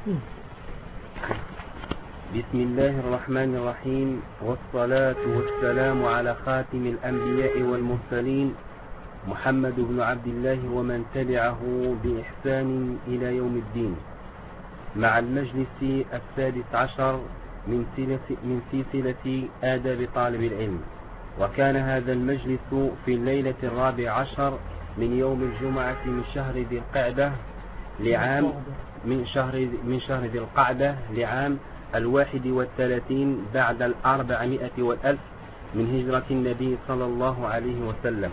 بسم الله الرحمن الرحيم، والصلاة والسلام على خاتم الأنبياء والمرسلين محمد بن عبد الله ومن تبعه بإحسان إلى يوم الدين، مع المجلس السادس عشر من سلسلة آداب طالب العلم. وكان هذا المجلس في الليلة 14 من يوم الجمعة من شهر ذي القعدة لعام من شهر ذي القعدة لعام 31 بعد 400 والألف من هجرة النبي صلى الله عليه وسلم.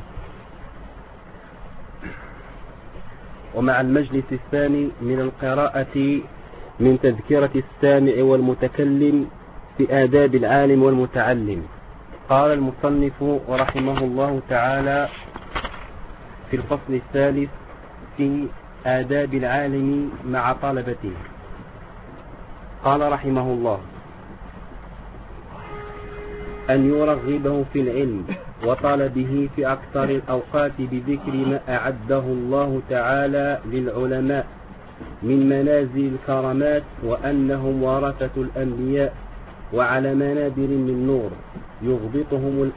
ومع المجلس الثاني من القراءة من تذكرة السامع والمتكلم في آداب العالم والمتعلم. قال المصنف رحمه الله تعالى في الفصل الثالث في آداب العالم مع طلبته، قال رحمه الله: أن يرغبه في العلم وطلبه في أكثر الأوقات بذكر ما أعده الله تعالى للعلماء من منازل الكرامات، وأنهم ورثة الأنبياء وعلى منابر من نور يغبطهم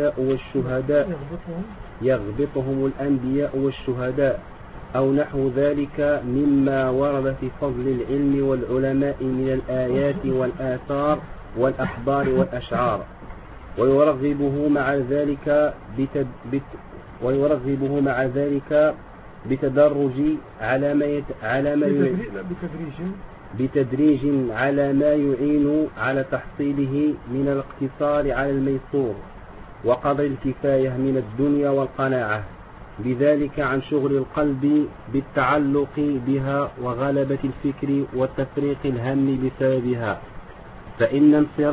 الأنبياء والشهداء أو نحو ذلك مما ورد في فضل العلم والعلماء من الآيات والآثار والأخبار والأشعار، ويرغبه مع ذلك بتدرج على ما يعين على تحصيله من الاقتصار على الميسور وقدر الكفاية من الدنيا والقناعة بذلك عن شغل القلب بالتعلق بها وغلبة الفكر وتفريق الهم بسببها، فإن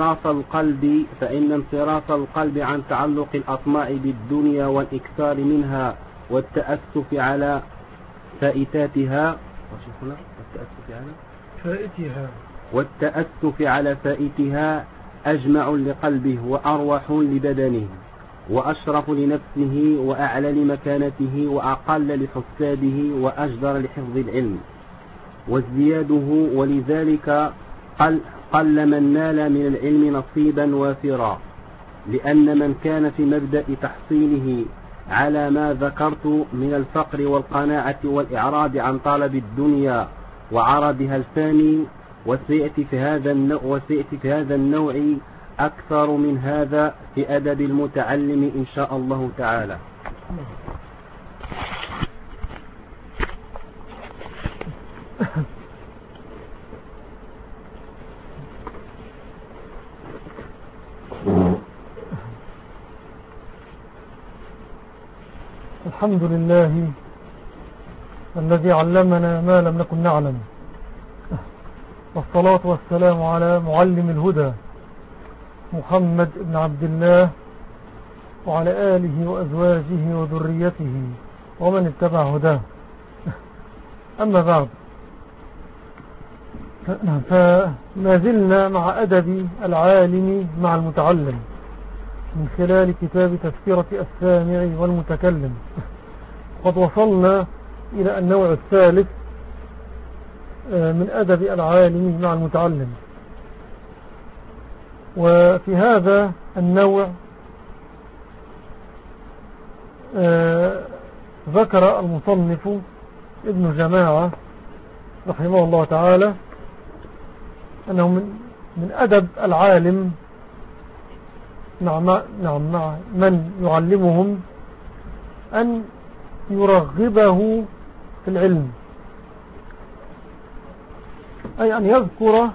انصراف القلب عن تعلق الأطماع بالدنيا والإكثار منها والتأسف على فائتها أجمع لقلبه وأروح لبدنه وأشرف لنفسه وأعلى لمكانته وأقل لحسابه وأجدر لحفظ العلم وازدياده، ولذلك قل من نال من العلم نصيبا وافرا، لأن من كان في مبدأ تحصيله على ما ذكرت من الفقر والقناعة والإعراض عن طلب الدنيا وعرضها الفاني، وسيأتي في هذا النوع أكثر من هذا في أدب المتعلم إن شاء الله تعالى. الحمد لله الذي علمنا ما لم نكن نعلم، والصلاة والسلام على معلم الهدى محمد بن عبد الله وعلى آله وأزواجه وذريته ومن اتبع هداه. أما بعد، فما زلنا مع أدب العالم مع المتعلم من خلال كتاب تذكرة السامع والمتكلم. قد وصلنا إلى النوع الثالث من أدب العالم مع المتعلم، وفي هذا النوع ذكر المصنف ابن جماعة رحمه الله تعالى أنه من أدب العالم مع من يعلمهم أن يرغبه في العلم، أي أن يذكر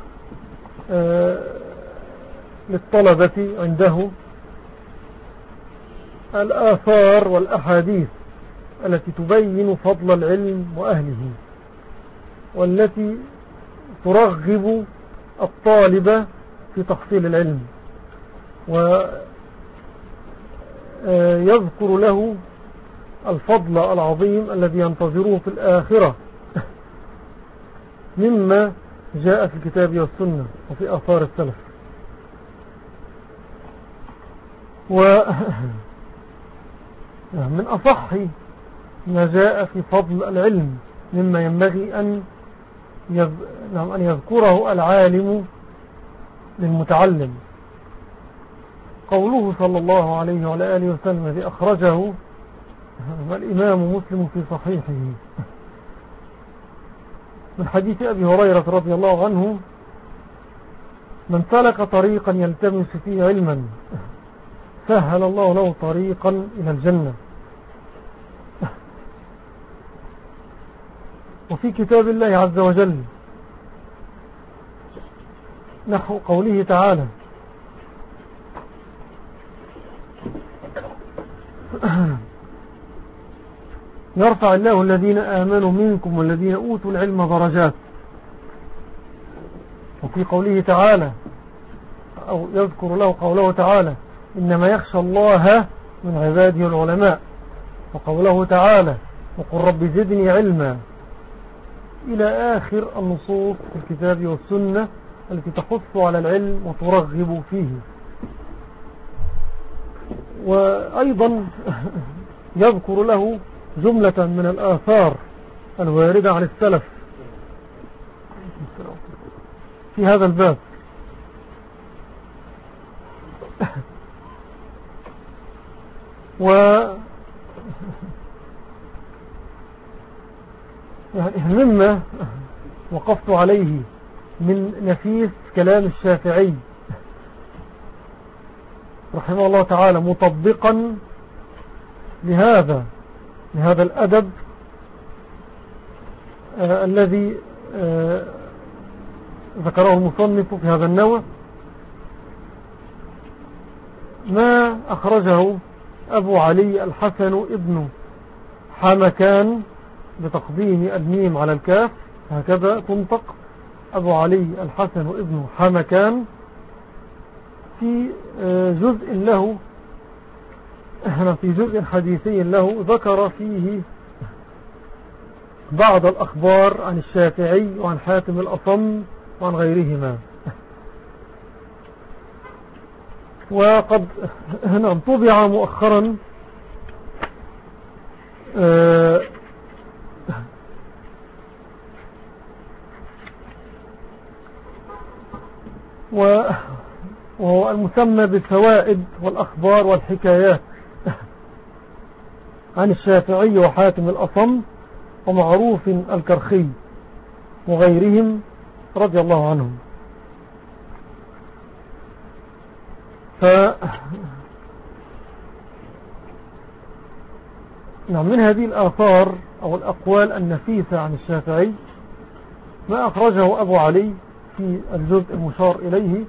للطلبة عنده الآثار والأحاديث التي تبين فضل العلم وأهله، والتي ترغب الطالب في تحصيل العلم، ويذكر له الفضل العظيم الذي ينتظره في الآخرة مما جاء في الكتاب والسنة وفي آثار السلف. ومن أصح ما جاء في فضل العلم مما ينبغي أن أن يذكره العالم للمتعلم. قوله صلى الله عليه وعلى آله وسلم الذي أخرجه الإمام مسلم في صحيحه من حديث أبي هريرة رضي الله عنه: من سلك طريقا يلتمس فيه علما سهل الله له طريقا إلى الجنة. وفي كتاب الله عز وجل نحو قوله تعالى: يرفع الله الذين آمنوا منكم والذين أوتوا العلم درجات. وفي قوله تعالى أو يذكر له قوله تعالى: إنما يخشى الله من عباده العلماء. وقوله تعالى: وقل رب زدني علما، إلى آخر النصوص في الكتاب والسنة التي تحث على العلم وترغب فيه. وأيضا يذكر له جملة من الآثار الواردة عن السلف في هذا الباب. مما وقفت عليه من نفيس كلام الشافعي رحمه الله تعالى مطبقا لهذا الأدب الذي ذكره المصنف في هذا النوع، ما أخرجه أبو علي الحسن ابن حمكان بتقديم الميم على الكاف، هكذا تنطق: أبو علي الحسن ابن حمكان، في جزء حديثي له ذكر فيه بعض الأخبار عن الشافعي وعن حاتم الأصم وعن غيرهما. وقد طبع مؤخرا وهو المسمى بالفوائد والأخبار والحكايات عن الشافعي وحاتم الأصم ومعروف الكرخي وغيرهم رضي الله عنهم. من هذه الآثار أو الأقوال النفيسة عن الشافعي ما أخرجه أبو علي في الجزء المشار إليه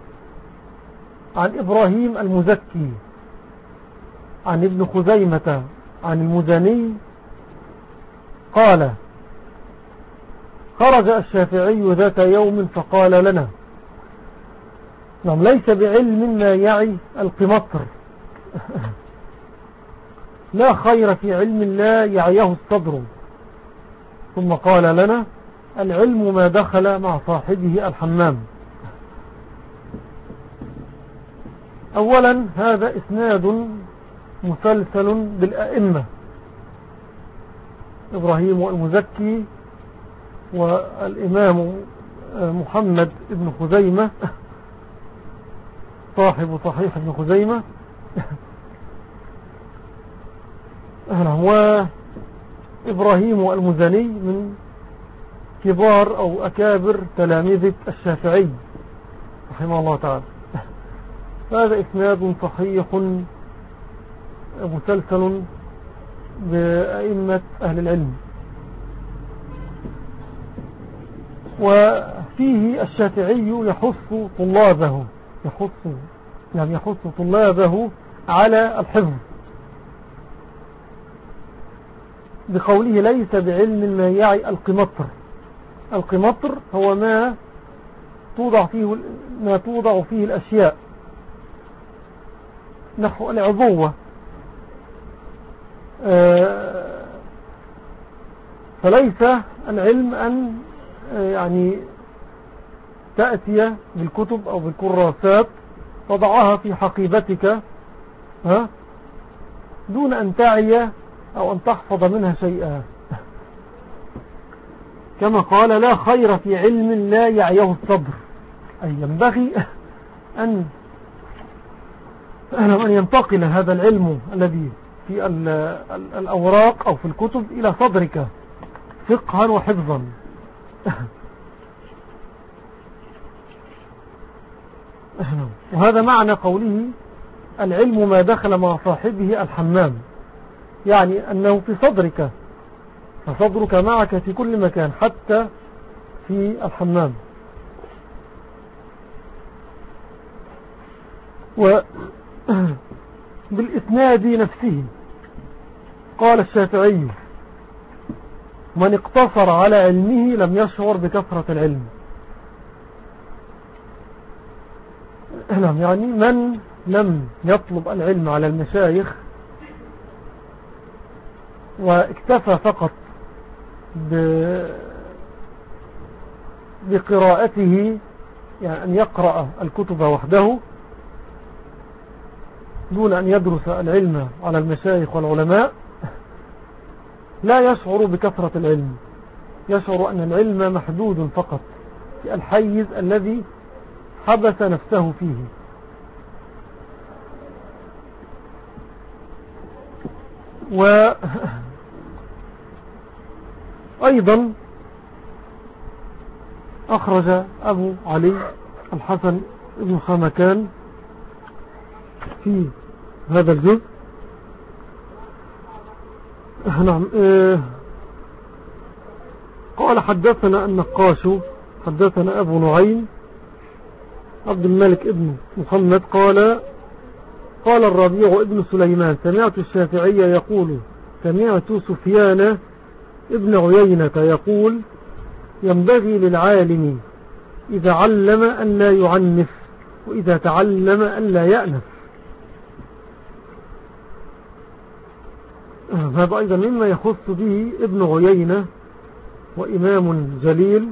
عن إبراهيم المزكي عن ابن خزيمة عن المزني قال: خرج الشافعي ذات يوم فقال لنا: ليس بعلم ما يعي القمطر، لا خير في علم لا يعيه الصدر. ثم قال لنا: العلم ما دخل مع صاحبه الحمام. أولا هذا إسناد مسلسل بالأئمة إبراهيم المزكي والإمام محمد ابن خزيمة صاحب صحيح ابن خزيمة وإبراهيم المزني من كبار أو أكابر تلاميذ الشافعي رحمه الله تعالى. هذا إسناد صحيح مسلسل بأئمة أهل العلم. وفيه الشافعي يحث طلابه على الحفظ بقوله: ليس بعلم ما يعي القمطر. القمطر هو ما توضع فيه الأشياء نحو العضوة. فليس العلم أن يعني تأتي بالكتب أو بالكراسات تضعها في حقيبتك دون أن تعي أو أن تحفظ منها شيئا. كما قال لا خير في علم لا يعيه الصبر، أي ينبغي أن ينتقل هذا العلم الذي في الأوراق أو في الكتب إلى صدرك فقها وحفظا. وهذا معنى قوله العلم ما دخل مع صاحبه الحمام، يعني أنه في صدرك، فصدرك معك في كل مكان حتى في الحمام. وبالإسناد نفسه قال الشافعي من اقتصر على علمه لم يشعر بكثرة العلم. يعني من لم يطلب العلم على المشايخ واكتفى فقط بقراءته، يعني أن يقرأ الكتب وحده دون أن يدرس العلم على المشايخ والعلماء، لا يشعر بكثرة العلم، يشعر أن العلم محدود فقط في الحيز الذي حبس نفسه فيه. وأيضا أخرج أبو علي الحسن بن خمكان في هذا الجزء قال حدثنا النقاش حدثنا أبو نعيم عبد الملك ابن محمد قال الربيع ابن سليمان سمعت الشافعي يقول سمعت سفيان ابن عيينة يقول ينبغي للعالم إذا علم أن لا يعنف وإذا تعلم أن لا يأنف. هذا أيضا مما يخص به ابن عيينة وإمام جليل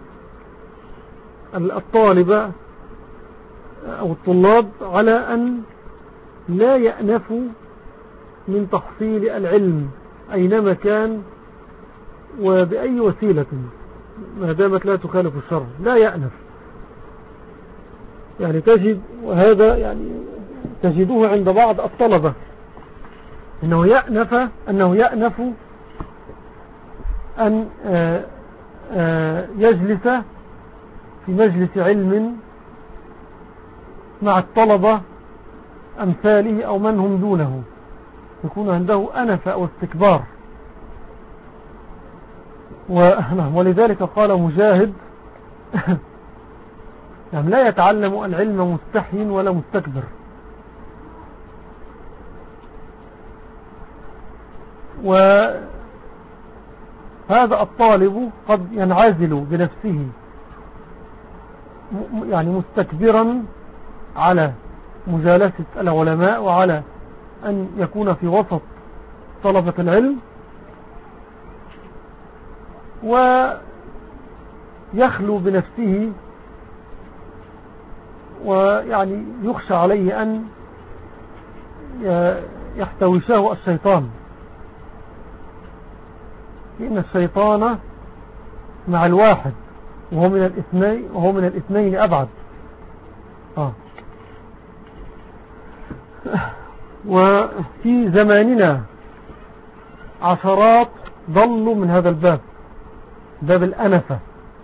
الطالب أو الطلاب على أن لا يأنفوا من تحصيل العلم أينما كان وبأي وسيلة ما دامت لا تخالف الشرع، لا يأنف. يعني تجد، وهذا يعني تجدوه عند بعض الطلبة، أنه يأنف أن يجلس في مجلس علم مع الطلبة أمثاله أو من هم دونه، يكون عنده أنف أو استكبار. ولذلك قال مجاهد يعني لا يتعلم العلم مستحي ولا مستكبر. وهذا الطالب قد ينعزل بنفسه يعني مستكبرا على مجالسة العلماء وعلى أن يكون في وسط طلبة العلم، ويخلو بنفسه، ويعني يخشى عليه أن يحتوشه الشيطان، لأن الشيطان مع الواحد وهو من الاثنين أبعد. وفي زماننا عشرات ضلوا من هذا الباب، باب الأنفة،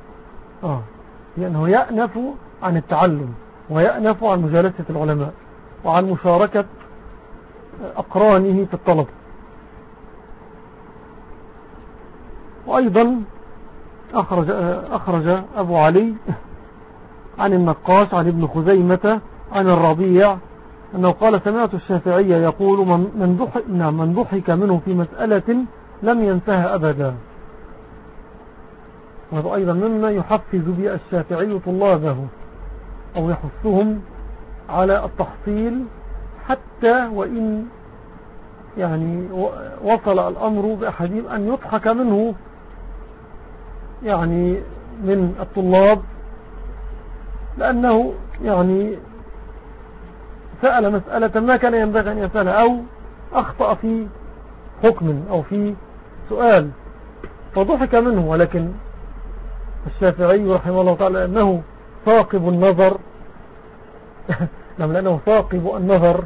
لأنه يأنف عن التعلم ويأنف عن مجالسة العلماء وعن مشاركة أقرانه في الطلب. وأيضا أخرج أبو علي عن النقاش عن ابن خزيمة عن الربيع أنه قال سمعت الشافعي يقول من ضحك منه في مسألة لم ينتهى أبدا. وهذا أيضا مما يحفز به الشافعي طلابه أو يحثهم على التحصيل، حتى وإن يعني وصل الأمر بأحدهم أن يضحك منه يعني من الطلاب، لأنه يعني سأل مسألة ما كان ينبغي أن يسألها، أو أخطأ في حكم أو في سؤال فضحك منه، ولكن الشافعي رحمه الله تعالى أنه ثاقب النظر نعم لأنه ثاقب النظر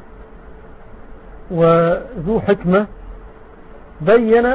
وذو حكمة، بين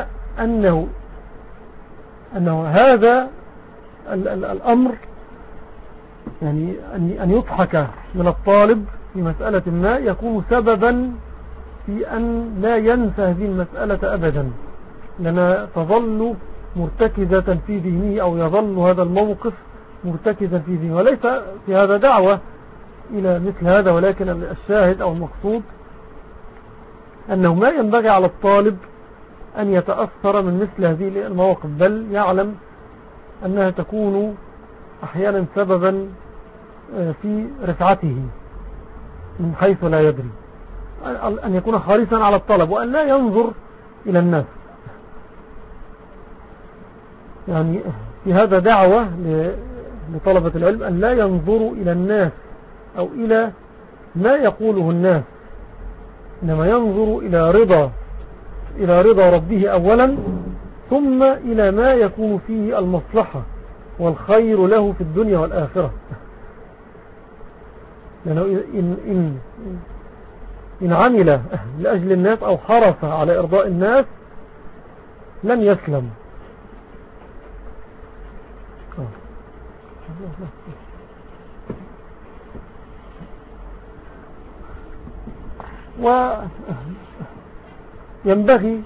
أنه هذا الأمر يعني أن يضحك من الطالب في مسألة ما يكون سببا في أن لا ينسى هذه المسألة أبدا، لأنها تظل مرتكزة في ذهنه أو يظل هذا الموقف مرتكزا في ذهنه. وليس في هذا دعوة إلى مثل هذا، ولكن الشاهد أو المقصود أنه ما ينبغي على الطالب أن يتأثر من مثل هذه المواقف، بل يعلم أنها تكون أحيانا سببا في رفعته من حيث لا يدري، أن يكون حريصا على الطلب وأن لا ينظر إلى الناس. يعني في هذا دعوة لطلبة العلم أن لا ينظروا إلى الناس أو إلى ما يقوله الناس، إنما ينظر إلى رضا ربه أولا، ثم إلى ما يكون فيه المصلحة والخير له في الدنيا والآخرة. لأنه إن عمل لأجل الناس أو حرص على إرضاء الناس لن يسلم. وينبغي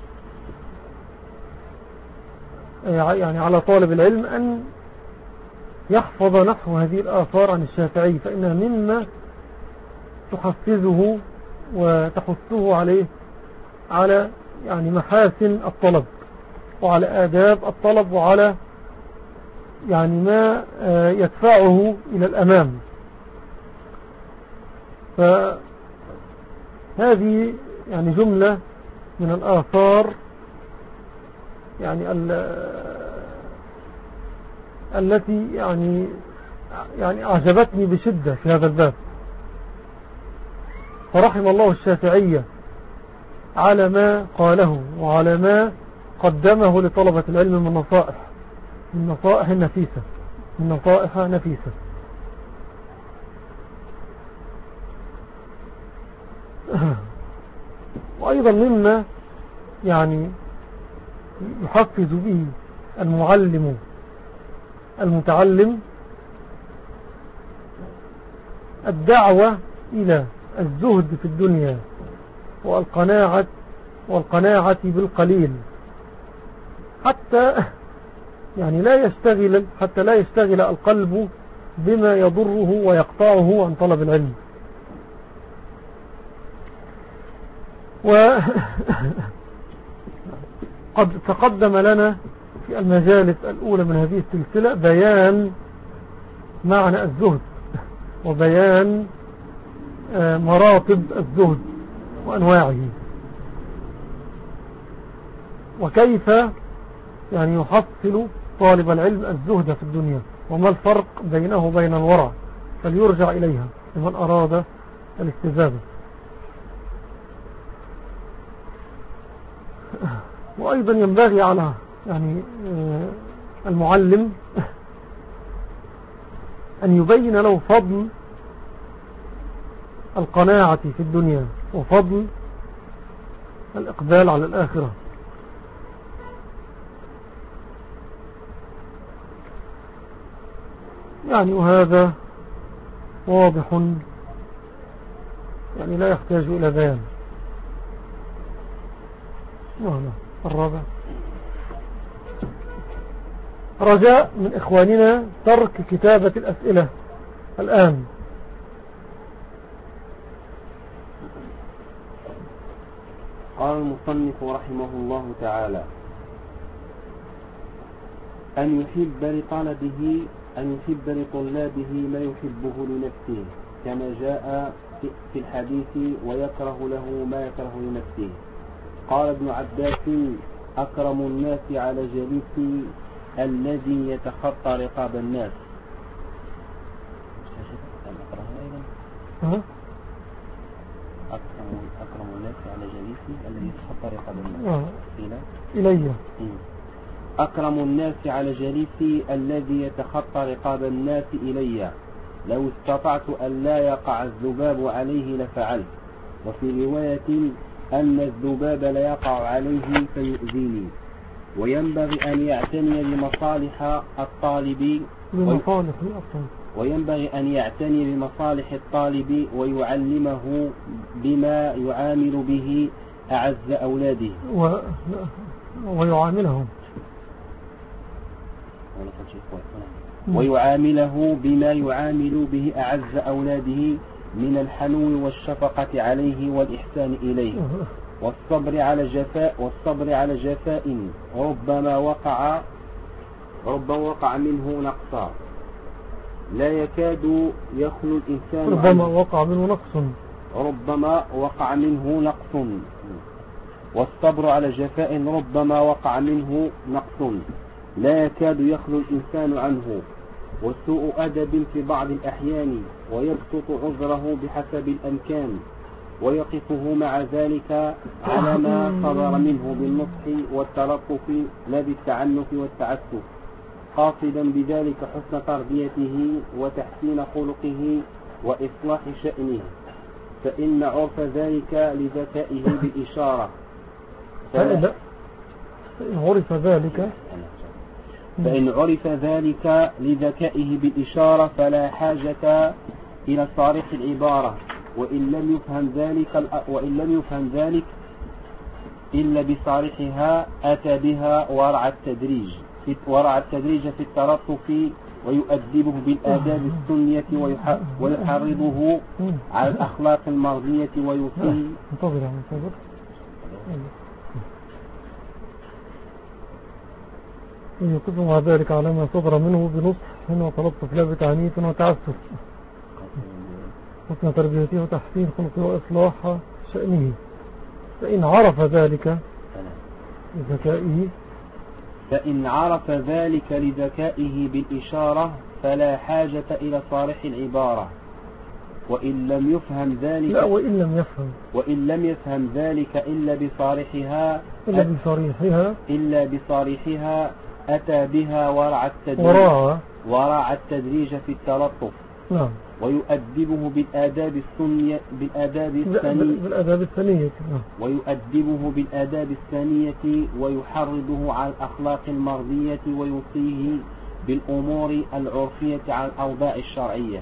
يعني على طالب العلم أن يحفظ نحو هذه الآثار عن الشافعي، فإنها مما تحفزه وتحثه على يعني محاسن الطلب وعلى آداب الطلب وعلى يعني ما يدفعه إلى الأمام. فهذه يعني جملة من الآثار يعني التي يعني أعجبتني بشدة في هذا الباب. فرحم الله الشافعية على ما قاله وعلى ما قدمه لطلبة العلم من نصائح نفيسة. وأيضا مما يعني يحفز به المتعلم الدعوة إلى الزهد في الدنيا والقناعة بالقليل، حتى لا يشتغل القلب بما يضره ويقطعه عن طلب العلم. وقد تقدم لنا في المجالس الأولى من هذه السلسلة بيان معنى الزهد وبيان مراتب الزهد وأنواعه، وكيف يعني يحصل طالب العلم الزهد في الدنيا، وما الفرق بينه وبين الورع، فليرجع إليها لمن أراد الاستزادة. وأيضا ينبغي على يعني المعلم أن يبين له فضل القناعة في الدنيا وفضل الإقبال على الآخرة. يعني وهذا واضح يعني لا يحتاج إلى بيان. الرابع رجاء من إخواننا ترك كتابة الأسئلة الآن. قال المصنف رحمه الله تعالى: أن يحب لطلابه ما يحبه لنفسه، كما جاء في الحديث: ويكره له ما يكره لنفسه. قال ابن عباس: أكرم الناس على جليسي الذي يتخطى رقاب الناس. أكرم الناس على جليسي الذي يتخطى رقاب الناس. إلي أكرم الناس على جليسي الذي يتخطى رقاب الناس إلي، لو استطعت أن لا يقع الذباب عليه لفعلت. وفي رواية أن الذباب لا يقع عليه فيؤذيني. وينبغي أن يعتني بمصالح الطالب ويعلمه بما يعامل به أعز أولاده ويعامله بما يعامل به أعز أولاده من الحنو والشفقة عليه والإحسان إليه، والصبر على جفاء ربما وقع منه نقصا لا يكاد يخلو الإنسان ربما وقع منه نقص. والصبر على جفاء ربما وقع منه نقص لا يكاد يخلو الإنسان عنه. وسوء أدب في بعض الأحيان، ويبسط عذره بحسب الأمكان، ويقفه مع ذلك على ما صدر منه بالنصح والتلطف لا بالتعنف والتعسف، قاصدا بذلك حسن تربيته وتحسين خلقه وإصلاح شأنه. فإن عرف ذلك لذكائه بالإشارة فإن عرف ذلك لذكائه بالإشارة فلا حاجة إلى صارخ العبارة. وإن لم يفهم ذلك إلا بصارحها أتى بها ورع التدريج في التلطف، ويؤدبه بالآداب السنية ويحرضه على الأخلاق المرضية ويوصيه. يقف مع ذلك على ما صدر منه بنصح وتلطف لا بتعنيف وتعسف، حسن تربيته وتحسين خلقه وإصلاح شأنه. فإن عرف ذلك لذكائه بالإشارة فلا حاجة إلى صارح العبارة. وإن لم يفهم ذلك إلا بصارحها أتى بها ورع التدريج في التلطف. نعم. ويؤدبه بالآداب الثانية ويحرضه على الأخلاق المرضية ويوصيه بالأمور العرفية على الأوضاع الشرعية.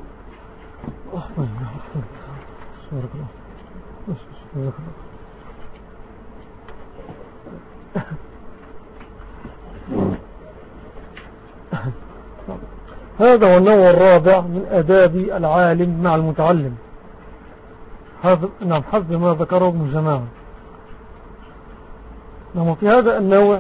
هذا هو النوع الرابع من آداب العالم مع المتعلم، حسب ما ذكره ابن جماعة. في هذا النوع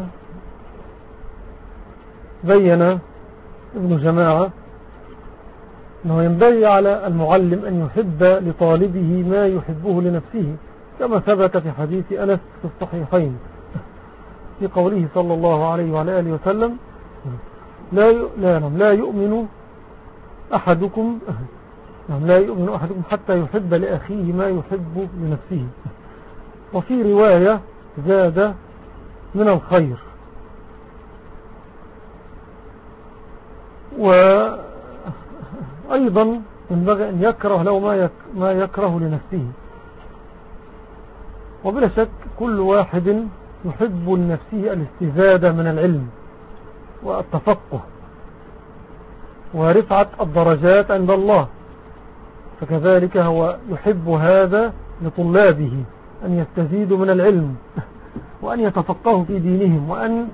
بين ابن جماعة أنه ينبغي على المعلم أن يحب لطالبه ما يحبه لنفسه، كما ثبت في حديث أنس في الصحيحين في قوله صلى الله عليه وعلى آله وسلم: لا يؤمن أحدكم حتى يحب لأخيه ما يحب لنفسه. وفي رواية زاد من الخير. وأيضا ينبغي أن يكره له ما يكره لنفسه. وبلا شك كل واحد يحب لنفسه الاستزادة من العلم والتفقه ورفعة الدرجات عند الله، فكذلك هو يحب هذا لطلابه، أن يستزيدوا من العلم وأن يتفقهوا في دينهم وأن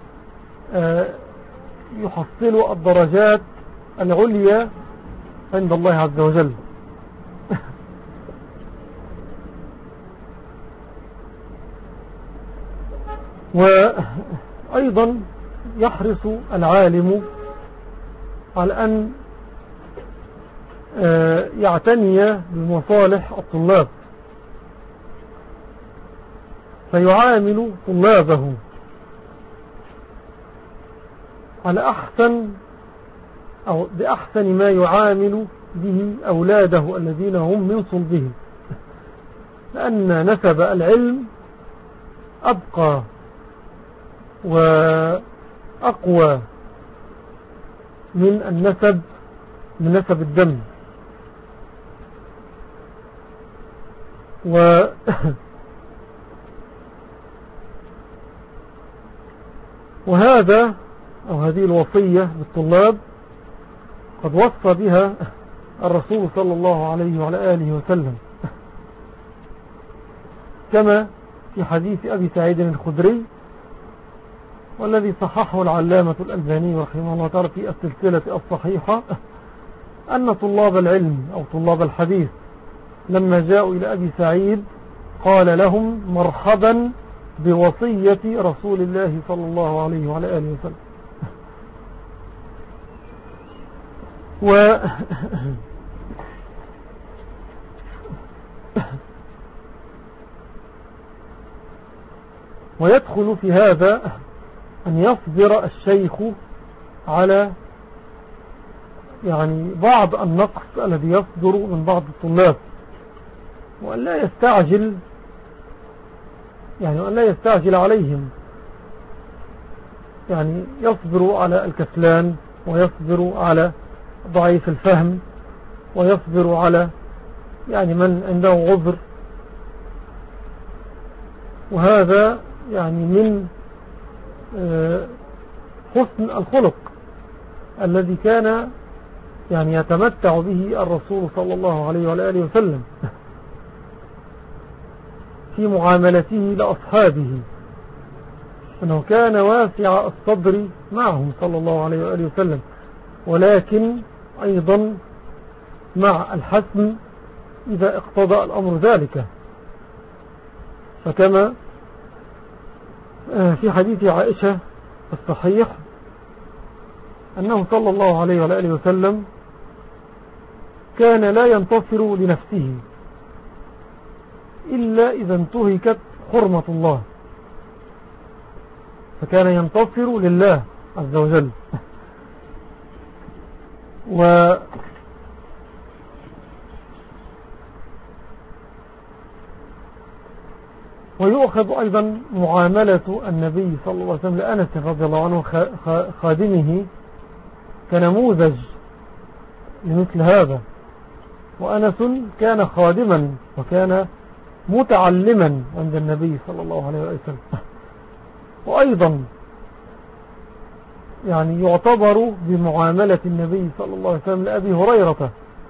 يحصلوا الدرجات العليا عند الله عز وجل. وأيضا يحرص العالم على أن يعتني بمصالح الطلاب، فيعامل طلابه على أحسن أو بأحسن ما يعامل به أولاده الذين هم من صلبه، لأن نسب العلم أبقى أقوى من النسب، من نسب الدم. وهذا أو هذه الوصية بالطلاب قد وصى بها الرسول صلى الله عليه وعلى آله وسلم، كما في حديث أبي سعيد الخدري، والذي صححه العلامة الألباني رحمه الله تعالى في السلسلة الصحيحة، أن طلاب العلم أو طلاب الحديث لما جاءوا إلى أبي سعيد قال لهم مرحبا بوصية رسول الله صلى الله عليه وعلى آله وسلم. ويدخل في هذا أن يصبر الشيخ على يعني بعض النقص الذي يصدر من بعض الطلاب، وأن لا يستعجل، يعني وأن لا يستعجل عليهم، يعني يصبر على الكسلان، ويصبر على ضعيف الفهم، ويصبر على يعني من عنده عذر. وهذا يعني من حسن الخلق الذي كان يعني يتمتع به الرسول صلى الله عليه وآله وسلم في معاملته لأصحابه، أنه كان واسع الصدر معهم صلى الله عليه وآله وسلم، ولكن أيضا مع الحسم إذا اقتضى الأمر ذلك. فكما في حديث عائشة الصحيح أنه صلى الله عليه وآله وسلم كان لا ينتصر لنفسه إلا إذا انتهكت حرمة الله، فكان ينتصر لله عز وجل. ويؤخذ أيضا معاملة النبي صلى الله عليه وسلم لأنس رضي الله عنه خادمه كنموذج لمثل هذا. وأنس كان خادما وكان متعلما عند النبي صلى الله عليه وسلم. وأيضا يعني يعتبر بمعاملة النبي صلى الله عليه وسلم لأبي هريرة،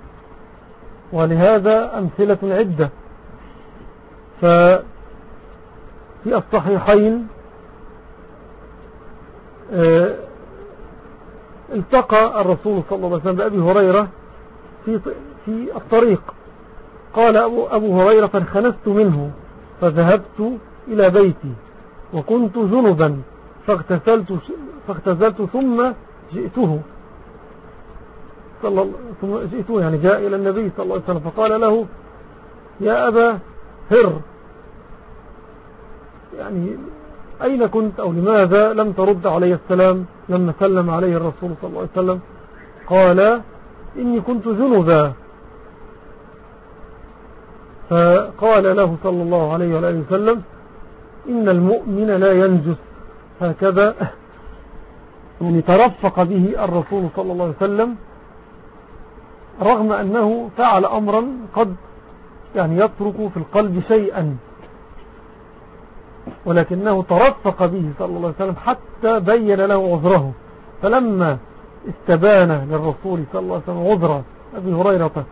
ولهذا أمثلة عدة. ففي الصحيحين التقى الرسول صلى الله عليه وسلم بأبي هريرة في الطريق، قال أبو هريرة فانخنست منه فذهبت إلى بيتي وكنت جنبا فاغتسلت ثم جئته يعني جاء إلى النبي صلى الله عليه وسلم فقال له يا أبا هر، يعني أين كنت أو لماذا لم ترد علي السلام لما سلم عليه الرسول صلى الله عليه وسلم؟ قال إني كنت جنبا. فقال له صلى الله عليه وآله وسلم إن المؤمن لا ينجس، هكذا يعني ترفق به الرسول صلى الله عليه وسلم، رغم أنه فعل أمرا قد يعني يترك في القلب شيئا، ولكنه ترفق به صلى الله عليه وسلم حتى بين له عذره. فلما استبان للرسول صلى الله عليه وسلم عذر أبي هريرة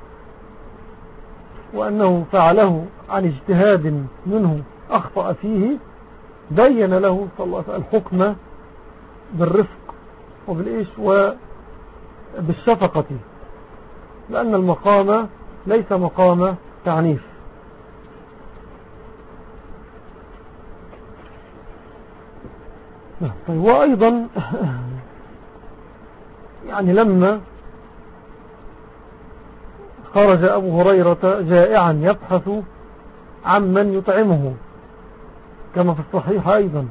وأنه فعله عن اجتهاد منه أخطأ فيه، بين له صلى الله عليه وسلم الحكم بالرفق وبالإيش وبالشفقة، لأن المقام ليس مقام تعنيف. طيب، وأيضا يعني لما خرج أبو هريرة جائعا يبحث عن من يطعمه كما في الصحيح أيضا،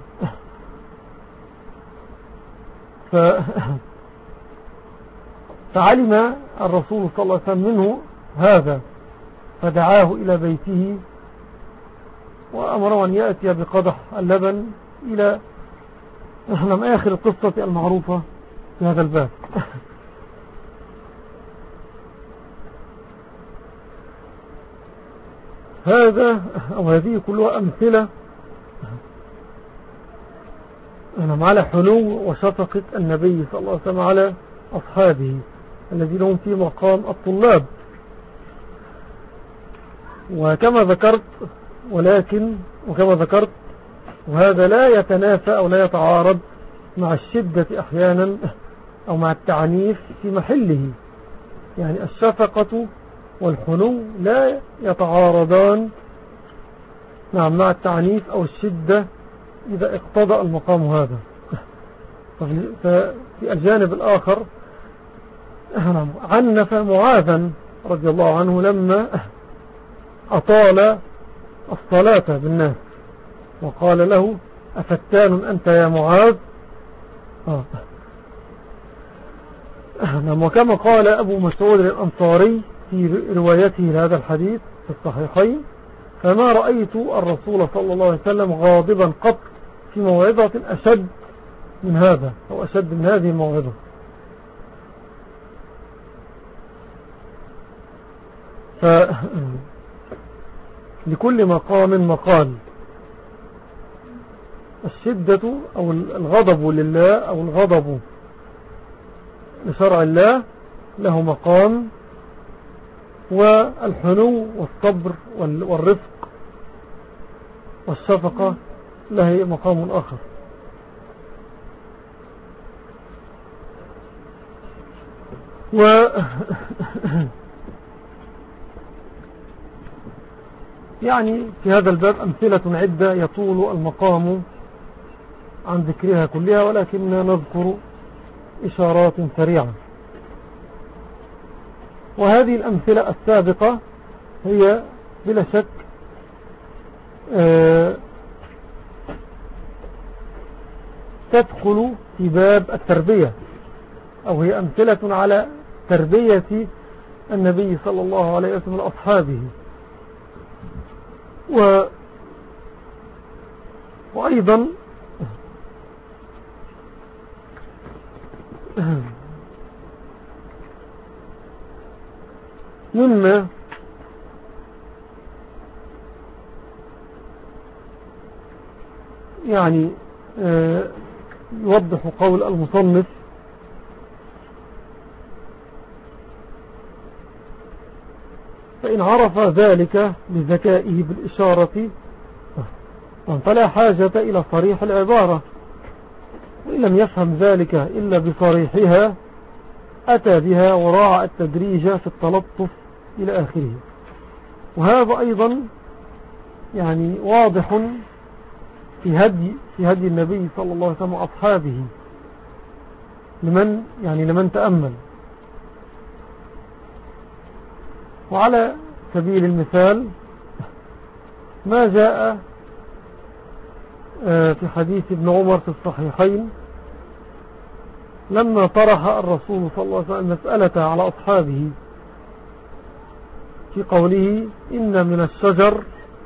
فعلم الرسول صلى الله عليه وسلم منه هذا فدعاه إلى بيته وأمره أن يأتي بقدح اللبن إلى من آخر القصة المعروفة في هذا الباب. هذه كلها أمثلة على حنو وشفقة النبي صلى الله عليه وسلم على أصحابه الذين هم في مقام الطلاب. وكما ذكرت وهذا لا يتنافى أو لا يتعارض مع الشدة أحيانا أو مع التعنيف في محله. يعني الشفقة والحنو لا يتعارضان مع التعنيف أو الشدة إذا اقتضى المقام هذا. ففي الجانب الآخر عنف معاذا رضي الله عنه لما أطال الصلاة بالناس وقال له أفتان أنت يا معاذ. وكما قال أبو مسعود الأنصاري في روايته لهذا الحديث في الصحيحين فما رأيت الرسول صلى الله عليه وسلم غاضبا قط في موعظة أشد من هذا أو أشد من هذه الموعظة. لكل مقام مقال. الشدة أو الغضب لله أو الغضب لشرع الله له مقام، والحنو والصبر والرفق والشفقة له مقام آخر. يعني في هذا الباب أمثلة عدة يطول المقام عن ذكرها كلها، ولكننا نذكر إشارات سريعة. وهذه الأمثلة السابقة هي بلا شك تدخل في باب التربية، أو هي أمثلة على تربية النبي صلى الله عليه وسلم لأصحابه. وأيضا مما يعني يوضح قول المصنف فإن عرف ذلك بذكائه بالإشارة فلا حاجة إلى صريح العبارة، وإن لم يفهم ذلك إلا بصريحها أتى بها وراعى التدريج في التلطف إلى آخره. وهذا أيضا يعني واضح في هدي النبي صلى الله عليه وسلم وأصحابه لمن تأمل. وعلى سبيل المثال ما جاء في حديث ابن عمر في الصحيحين لما طرح الرسول صلى الله عليه وسلم المسألة على أصحابه في قوله إن من الشجر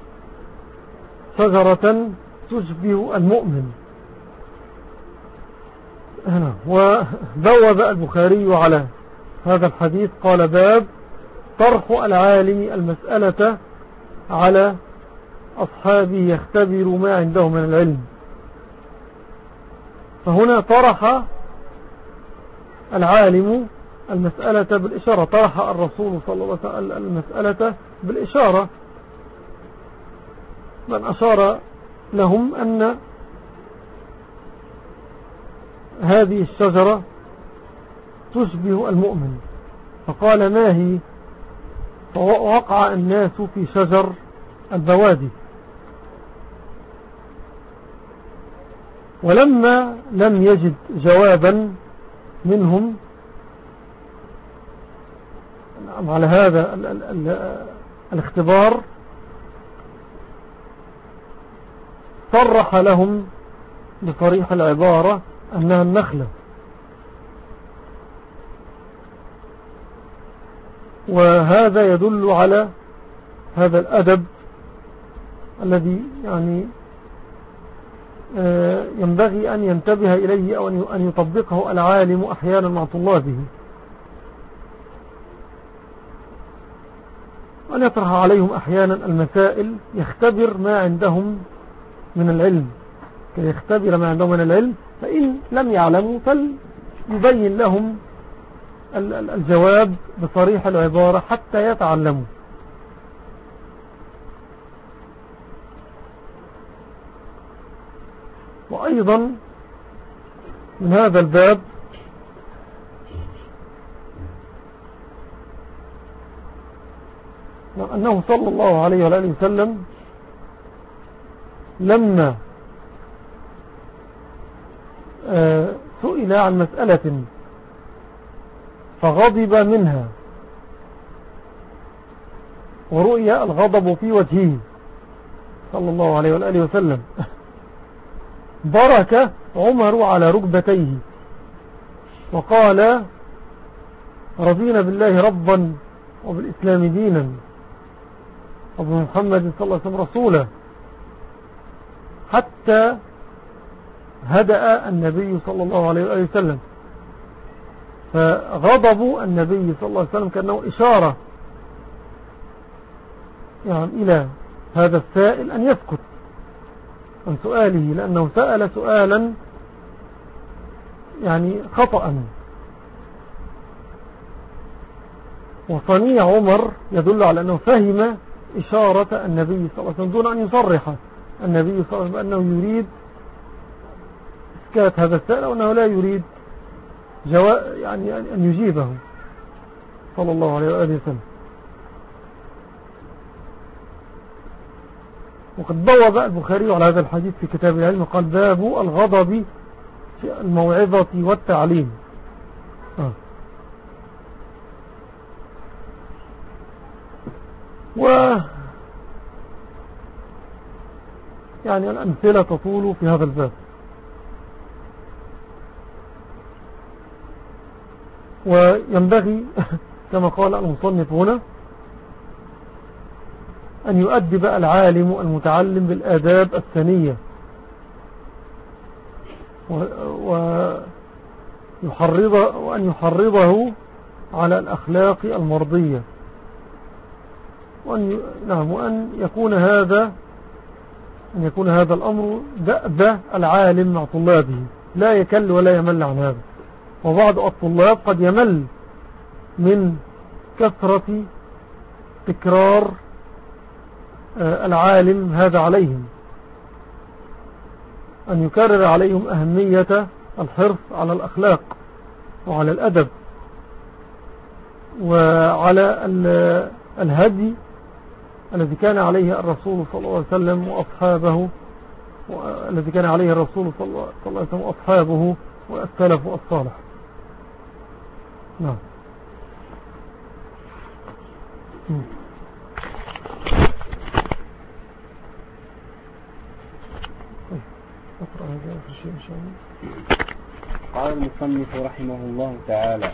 شجرة تشبه المؤمن. وبوب البخاري على هذا الحديث قال باب طرح العالم المسألة على أصحابه يختبر ما عنده من العلم. فهنا طرح العالم المسألة بالإشارة، طرح الرسول صلى الله عليه وسلم المسألة بالإشارة، من أشار لهم أن هذه الشجرة تشبه المؤمن، فقال ما هي؟ فوقع الناس في شجر البوادي. ولما لم يجد جوابا منهم على هذا الاختبار صرح لهم بصريح العبارة أنها النخلة. وهذا يدل على هذا الأدب الذي يعني ينبغي أن ينتبه إليه أو أن يطبقه العالم أحيانا مع طلابه، أن يطرح عليهم أحيانا المسائل يختبر ما عندهم من العلم، كي يختبر ما عندهم من العلم، فإن لم يعلموا فليبين لهم الجواب بصريح العبارة حتى يتعلموا. وأيضا من هذا الباب أنه صلى الله عليه وآله وسلم لما سئل عن مسألة فغضب منها ورؤي الغضب في وجهه صلى الله عليه وآله وسلم، برك عمر على ركبتيه وقال: رضينا بالله ربا وبالإسلام دينا وبمحمد صلى الله عليه وسلم رسولا، حتى هدأ النبي صلى الله عليه وسلم. فغضب النبي صلى الله عليه وسلم كأنه إشارة يعني إلى هذا السائل أن يسكت عن سؤاله، لأنه سأل سؤالا يعني خطأ. وصنيع عمر يدل على أنه فهم إشارة النبي صلى الله عليه وسلم دون أن يصرح النبي صلى الله عليه وسلم أنه يريد إسكات هذا السائل وأنه لا يريد يعني أن يجيبه صلى الله عليه وآله وسلم. وقد بوّب البخاري على هذا الحديث في كتاب العلم، قال: باب الغضب في الموعظة والتعليم. يعني الأمثلة تطول في هذا الباب. وينبغي كما قال المصنف هنا أن يؤدب العالم المتعلم بالآداب الثانية، وأن يحرضه على الأخلاق المرضية، وأن يكون هذا الأمر دأب العالم مع طلابه، لا يكل ولا يمل عن هذا. وبعض الطلاب قد يمل من كثرة تكرار العالم هذا عليهم، أن يكرر عليهم أهمية الحرص على الأخلاق وعلى الأدب وعلى الهدي الذي كان عليه الرسول صلى الله عليه وسلم وأصحابه، الذي كان عليه الرسول صلى الله عليه وسلم وأصحابه والسلف الصالح. نعم. أقرأ هذا آخر شيء إن شاء الله. قال المصنف رحمه الله تعالى: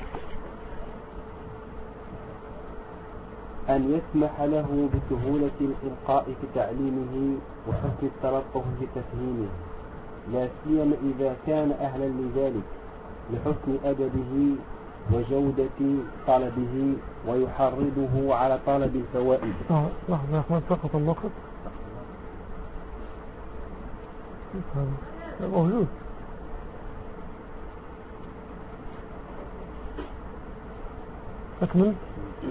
أن يسمح له بسهولة الإلقاء في تعليمه وحسن التلطف في تفهيمه، لا سيما إذا كان أهلا لذلك، لحسن أدبه وجودة طلبه، ويحرضه على طلب الفوائد. لحظة يا أحمد، سقط النقط موجود. أكمل.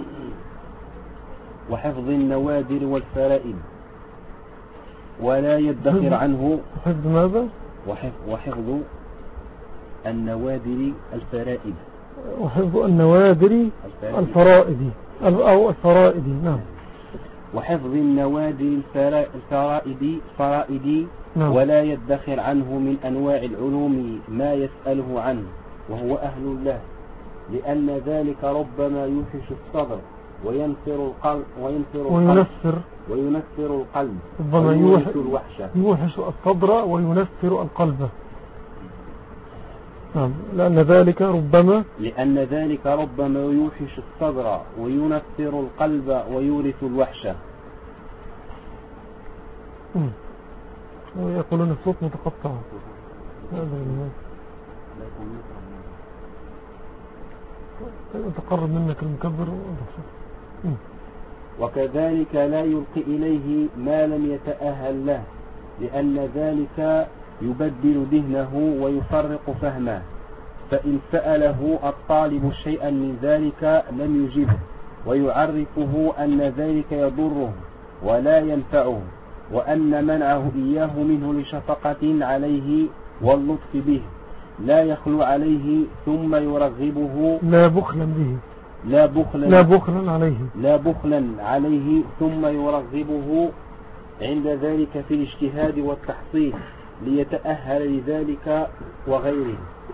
وحفظ النوادر والفرائد، ولا يدخر عنه. حفظ ماذا؟ وحفظ النوادر الفرائد. وحفظ النوادر الفرائد أو الفرائد. نعم. وحفظ النوادر الفرائد نعم. ولا يدخر عنه من أنواع العلوم ما يسأله عنه وهو أهل له، لأن ذلك ربما يوحش الصدر وينفر القلب ربما ويورث الوحشة. يوحش الصدر وينفر القلب. نعم. لأن ذلك ربما يوحش الصدر وينفر القلب ويورث الوحشة. يقولون الصوت متقطع. تقرب منك المكبر. وكذلك لا يلقي إليه ما لم يتأهل له، لأن ذلك يبدل ذهنه ويفرق فهمه، فإن سأله الطالب شيئا من ذلك لم يجبه، ويعرفه أن ذلك يضره ولا ينفعه، وأن منعه إياه منه لشفقة عليه واللطف به لا يخلو عليه، ثم يرغبه لا بخلا به، لا بخلا عليه ثم يرغبه عند ذلك في الاجتهاد والتحصيل ليتأهل لذلك وغيره.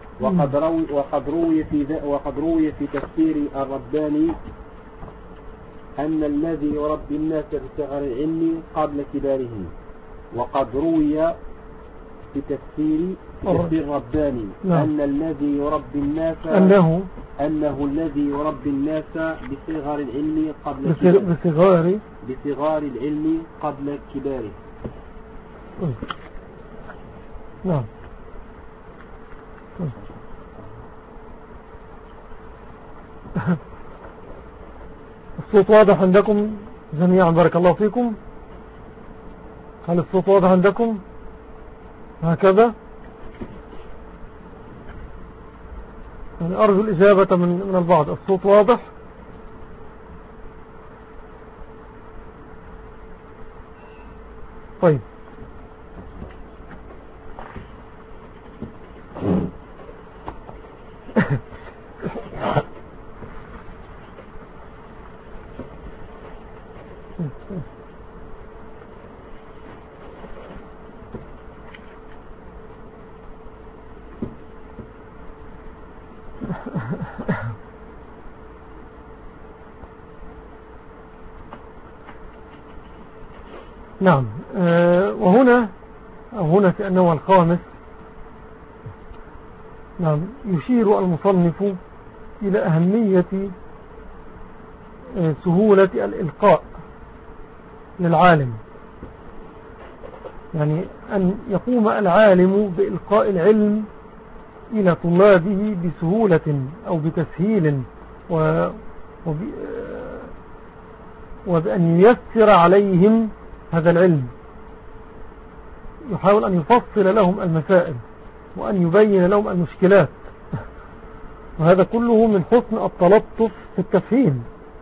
وقد روي في تفسير الرباني أن الذي يربي الناس بصغر العلم قبل كباره. وقد روي في تفسير الرباني أن الذي يربي الناس أنه الذي يربي الناس بصغر العلم قبل بصغار العلم قبل كباره. نعم. الصوت واضح عندكم جميعا؟ بارك الله فيكم. هل الصوت واضح عندكم هكذا؟ يعني أرجو الإجابة من البعض. الصوت واضح؟ طيب. نعم. وهنا في النوع الخامس نعم يشير المصنف إلى أهمية سهولة الإلقاء للعالم، يعني أن يقوم العالم بإلقاء العلم إلى طلابه بسهولة أو بتسهيل وبأن ييسر عليهم هذا العلم، يحاول أن يفصل لهم المسائل وأن يبين لهم المشكلات، وهذا كله من حسن التلطف في التفهيم،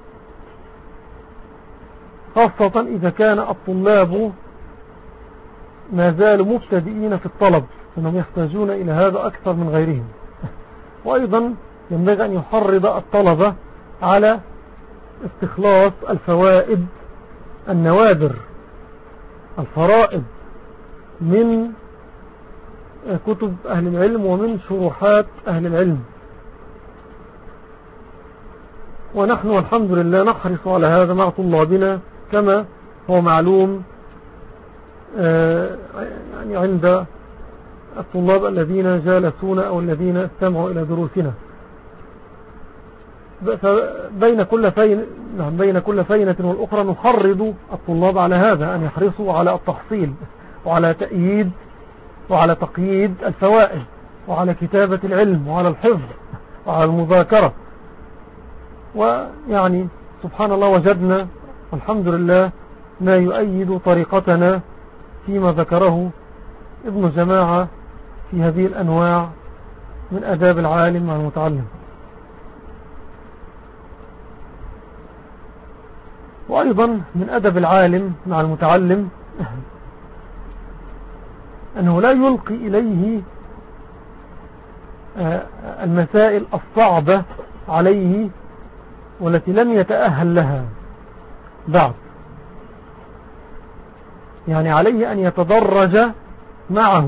خاصة إذا كان الطلاب ما زالوا مبتدئين في الطلب، فإنهم يحتاجون إلى هذا أكثر من غيرهم. وأيضا ينبغي أن يحرض الطلبة على استخلاص الفوائد النوادر الفرائض من كتب أهل العلم ومن شروحات أهل العلم. ونحن والحمد لله نحرص على هذا مع طلابنا كما هو معلوم يعني عند الطلاب الذين جالسونا أو الذين استمعوا إلى دروسنا. بين كل فينة والأخرى نحرض الطلاب على هذا، أن يحرصوا على التحصيل وعلى تأييد وعلى تقييد الفوائد وعلى كتابة العلم وعلى الحفظ وعلى المذاكرة. ويعني سبحان الله وجدنا الحمد لله ما يؤيد طريقتنا فيما ذكره ابن جماعة في هذه الأنواع من آداب العالم مع المتعلم. وأيضا من أدب العالم مع المتعلم أنه لا يلقي إليه المسائل الصعبة عليه والتي لم يتأهل لها بعد، يعني عليه أن يتدرج معه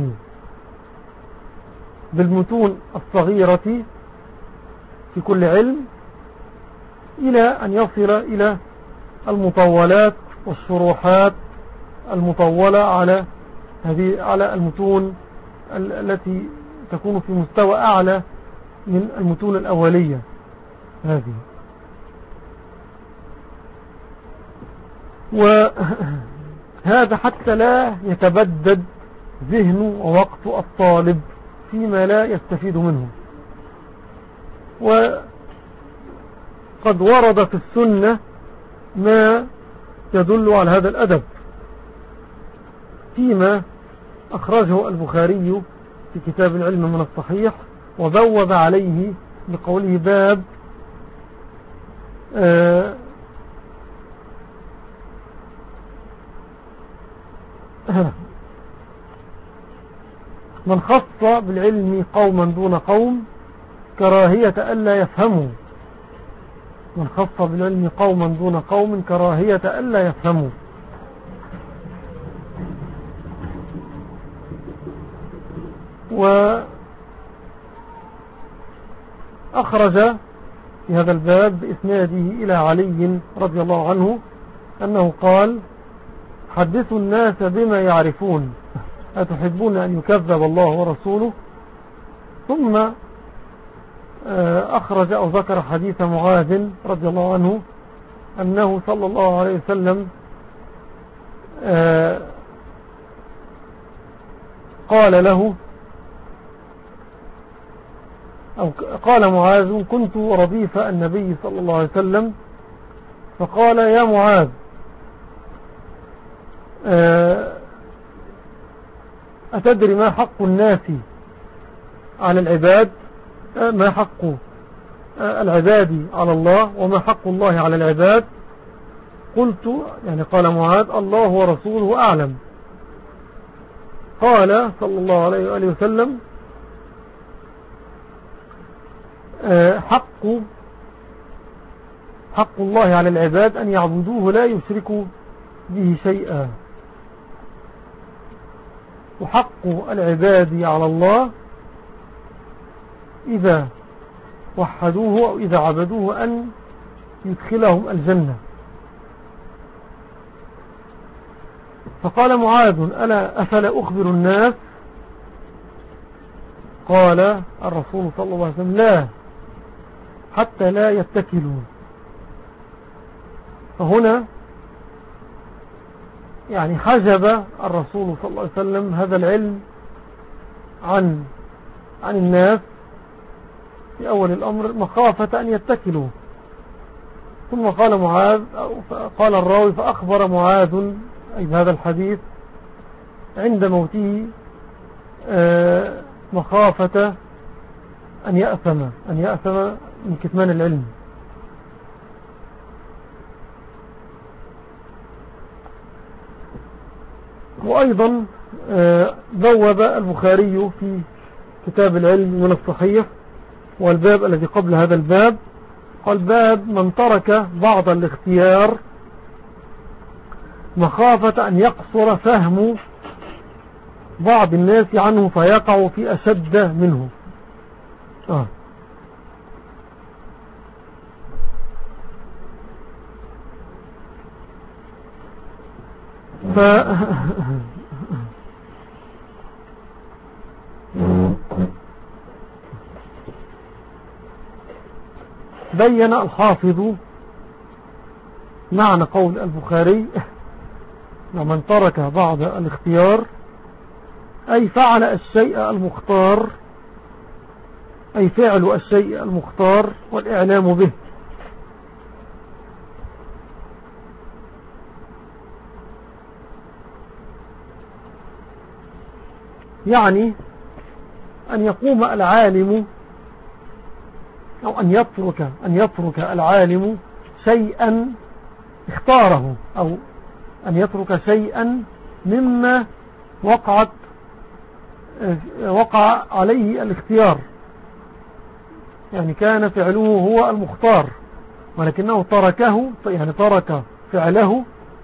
بالمتون الصغيرة في كل علم إلى أن يصل إلى المطولات والشروحات المطولة على المتون التي تكون في مستوى أعلى من المتون الأولية هذه. وهذا حتى لا يتبدد ذهن ووقت الطالب فيما لا يستفيد منه. وقد ورد في السنة ما يدل على هذا الأدب فيما أخرجه البخاري في كتاب العلم من الصحيح، وبوب عليه بقوله باب من خص بالعلم قوما دون قوم كراهية ألا يفهموا. من خص بالعلم قوما دون قوم كراهية ألا يفهموا. وأخرج في هذا الباب بإسناده إلى علي رضي الله عنه أنه قال: حدثوا الناس بما يعرفون، أتحبون أن يكذب الله ورسوله؟ ثم أخرج أو ذكر حديث معاذ رضي الله عنه أنه صلى الله عليه وسلم قال له، أو قال معاذ: كنت رديف النبي صلى الله عليه وسلم، فقال: يا معاذ، أتدري ما حق الناس على العباد؟ ما حق العباد على الله وما حق الله على العباد؟ قلت، يعني قال معاذ: الله ورسوله أعلم. قال صلى الله عليه وآله وسلم: حق الله على العباد أن يعبدوه لا يشركوا به شيئا، وحق العباد على الله إذا وحدوه أو إذا عبدوه أن يدخلهم الجنة. فقال معاذ: أفلا أخبر الناس؟ قال الرسول صلى الله عليه وسلم: لا، حتى لا يتكلوا. فهنا يعني حجب الرسول صلى الله عليه وسلم هذا العلم عن الناس في أول الأمر مخافة أن يتكلوا. ثم قال معاذ، قال الراوي: فأخبر معاذ أي بهذا الحديث عند موته مخافة أن يأثم من كتمان العلم. وأيضا بوب البخاري في كتاب العلم من الصحيح والباب الذي قبل هذا الباب، قال: باب من ترك بعض الاختيار مخافة أن يقصر فهم بعض الناس عنه فيقع في أشد منه. بين الحافظ معنى قول البخاري: ومن ترك بعض الاختيار أي فعل الشيء المختار، أي فعل الشيء المختار والإعلام به. يعني أن يقوم العالم أو أن يترك العالم شيئا اختاره، أو أن يترك شيئا مما وقع عليه الاختيار، يعني كان فعله هو المختار ولكنه تركه، يعني ترك فعله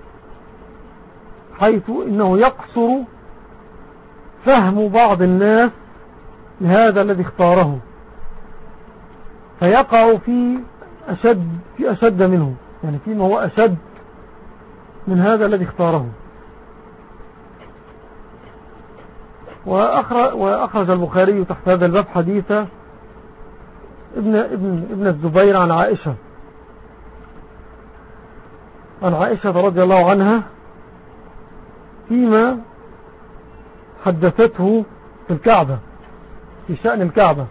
حيث إنه يقصر فهم بعض الناس لهذا الذي اختاره فيقع في أشد منه، يعني فيما هو أشد من هذا الذي اختاره. وأخرج البخاري تحت هذا الباب حديث ابن الزبير عن عائشة رضي الله عنها فيما حدثته في الكعبة في شأن الكعبة،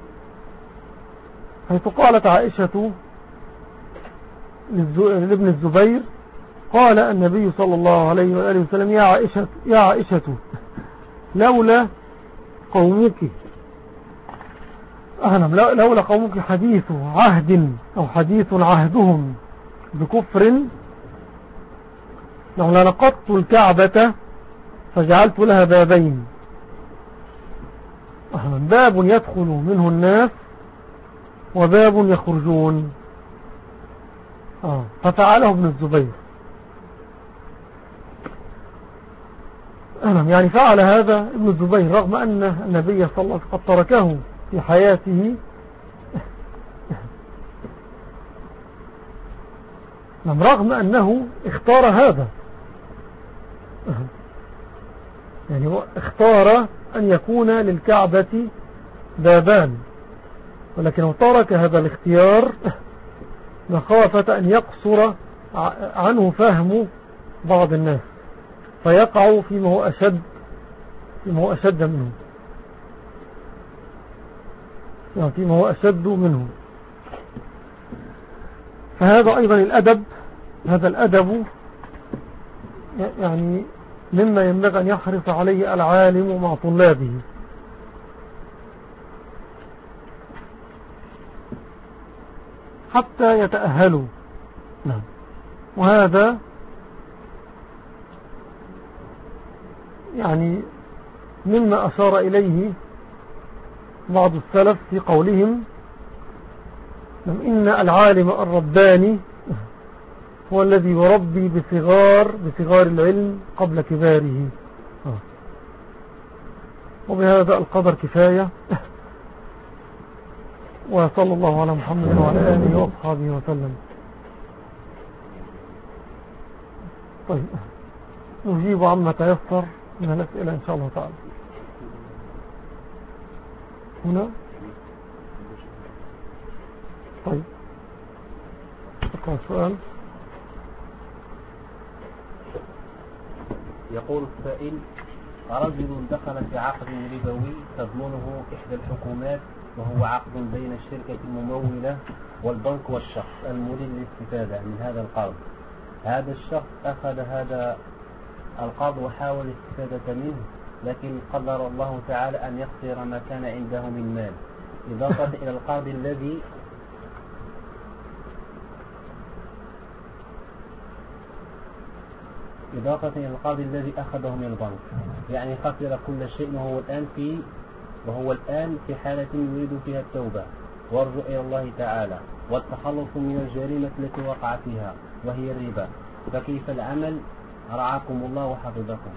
حيث قالت عائشة لابن الزبير: قال النبي صلى الله عليه وآله وسلم: يا عائشة لولا قومك لولا قومك حديث عهد أو حديث عهدهم بكفر لولا نقضت الكعبة فجعلت لها بابين، باب يدخل منه الناس وباب يخرجون. ففعله ابن الزبير. يعني فعل هذا ابن الزبير رغم أن النبي صلى الله عليه وسلم قد تركه في حياته، رغم أنه اختار هذا، يعني هو اختار أن يكون للكعبة بابان، ولكنه ترك هذا الاختيار مخافة أن يقصر عنه فهم بعض الناس فيقع فيما هو أشد منه، يعني فيما هو أشد منه. فهذا أيضا الأدب، هذا الأدب يعني مما ينبغي أن يحرص عليه العالم مع طلابه، حتى يتأهلوا. وهذا يعني مما أشار إليه بعض السلف في قولهم: إن العالم الرباني هو الذي يربي بصغار العلم قبل كباره. وبهذا القدر كفاية، وصلى الله على محمد وعلى آله وأصحابه وسلم. طيب، نجيب عما تيسر من الأسئلة إن شاء الله تعالى. هنا طيب، اقرأ السؤال. يقول السائل: رجل دخل في عقد ربوي تضمنه إحدى الحكومات، وهو عقد بين الشركة الممولة والبنك والشخص المريد للاستفادة من هذا القرض. هذا الشخص أخذ هذا القرض وحاول الاستفادة منه، لكن قدر الله تعالى أن يخسر ما كان عنده من مال، إضافة إلى القرض الذي أخذه من البنك، يعني خسر كل شيء، وهو الآن في حالة يريد فيها التوبة والرجوع إلى الله تعالى والتخلص من الجريمة التي وقع فيها وهي الربا، فكيف العمل؟ رعاكم الله وحفظكم.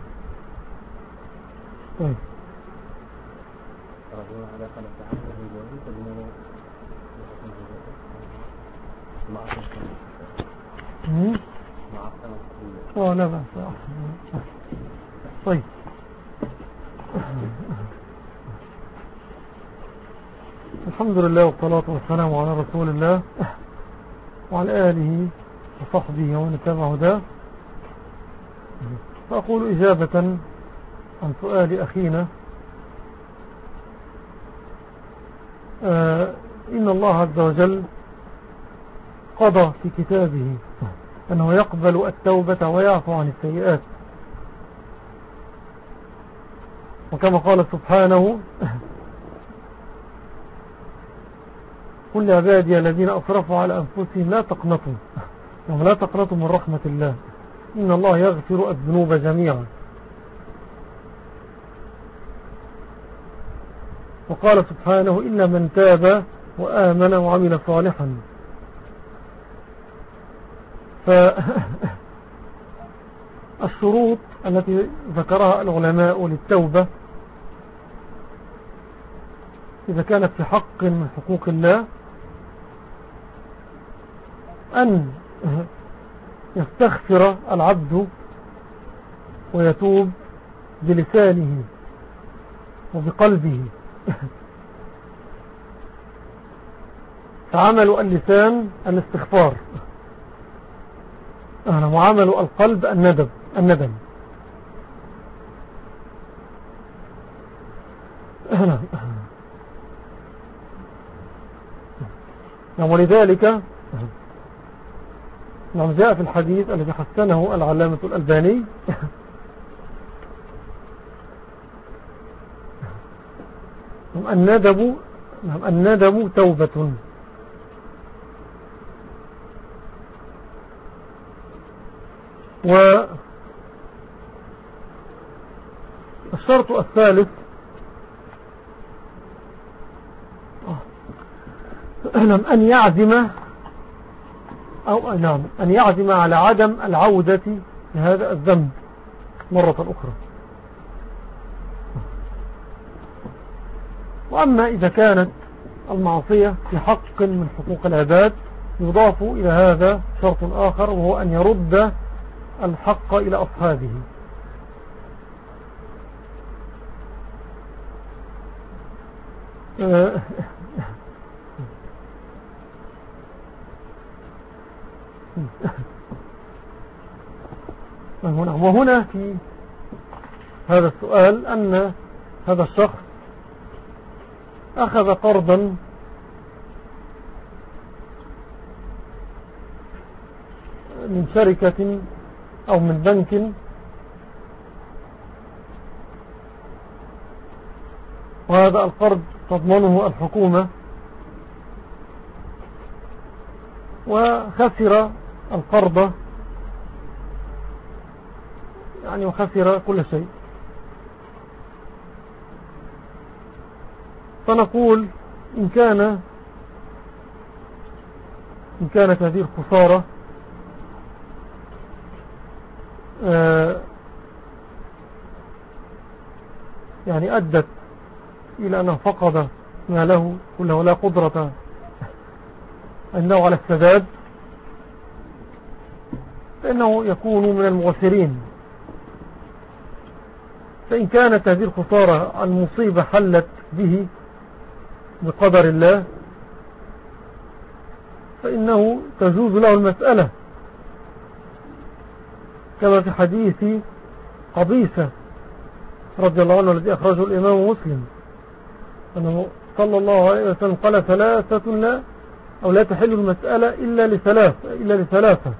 لا بأس. طيب، الحمد لله والصلاة والسلام على رسول الله وعلى آله وصحبه ومن اتبع هداه. فأقول إجابة عن سؤال أخينا: إن الله عز وجل قضى في كتابه أنه يقبل التوبة ويعفو عن السيئات، وكما قال سبحانه: قل لعبادي الذين أسرفوا على أنفسهم لا تقنطوا من رحمة الله إن الله يغفر الذنوب جميعا. وقال سبحانه: إلا من تاب وآمن وعمل صالحا. فالشروط التي ذكرها العلماء للتوبة إذا كانت في حق من حقوق الله أن يستغفر العبد ويتوب بلسانه وبقلبه. فعمل اللسان الاستغفار، وعمل القلب الندم. ولذلك جاء في الحديث الذي حسنه العلامة الألباني الندم توبة. والشرط الثالث أن يعزم على عدم العودة لهذا الذنب مرة أخرى. وأما إذا كانت المعصية في حق من حقوق العباد يضاف إلى هذا شرط آخر، وهو أن يرد الحق إلى أصحابه. وهنا في هذا السؤال أن هذا الشخص أخذ قرضا من شركة أو من بنك، وهذا القرض تضمنه الحكومة، وخسر القرض يعني وخسر كل شيء. فنقول إن كانت هذه الخسارة يعني أدت إلى أنه فقد ما له كله ولا قدرة عنده على السداد، فإنه يكون من المغفرين. فإن كانت هذه الخسارة المصيبة حلت به بقدر الله، فإنه تجوز له المسألة، كما في حديث قبيسة رضي الله عنه الذي أخرجه الإمام مسلم، أنه صلى الله عليه وسلم قال ثلاثة لا تحل المسألة إلا لثلاثة: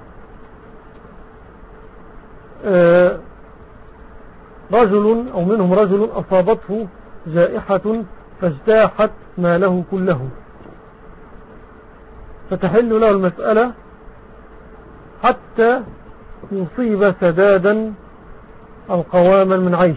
رجل أو منهم رجل أصابته جائحة فاجتاحت ماله كله، فتحل له المسألة حتى يصيب سدادا أو قواما من عيش.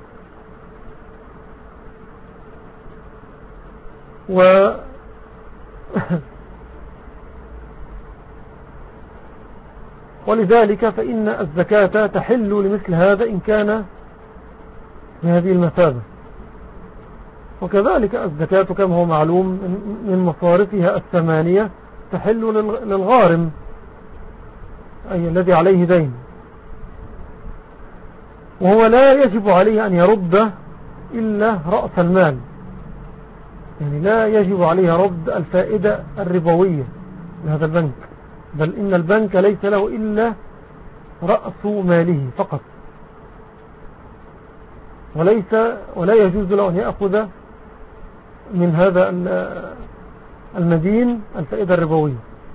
ولذلك فإن الزكاة تحل لمثل هذا إن كان بهذه المثابة. وكذلك الزكاة كما هو معلوم من مصارفها الثمانية تحل للغارم، أي الذي عليه دين، وهو لا يجب عليه أن يرد إلا رأس المال، يعني لا يجب عليه رد الفائدة الربوية لهذا البنك، بل إن البنك ليس له إلا رأس ماله فقط، ولا يجوز له أن يأخذ من هذا المدين الفائدة الربوية.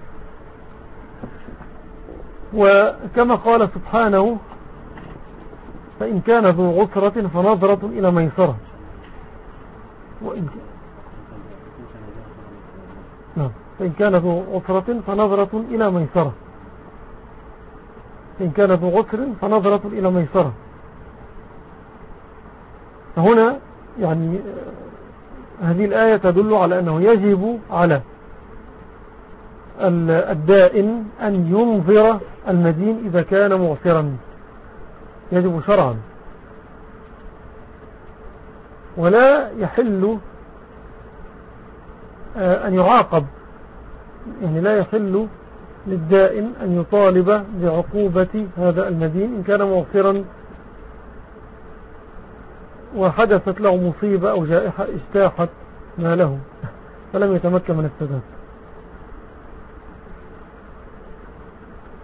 وكما قال سبحانه: فإن كان ذو عسرة فنظرة إلى ميسرة، فإن كان ذو عسرة فنظرة إلى ميسرة، فإن كان ذو عسر فنظرة إلى ميسرة. فهنا يعني هذه الآية تدل على أنه يجب على الدائن أن ينظر المدين إذا كان معسرا، يجب شرعا، ولا يحل أن يعاقب، يعني لا يحل للدائن أن يطالب بعقوبة هذا المدين إن كان معسرا وحدثت له مصيبة أو جائحة اجتاحت ما له فلم يتمكن من السداد.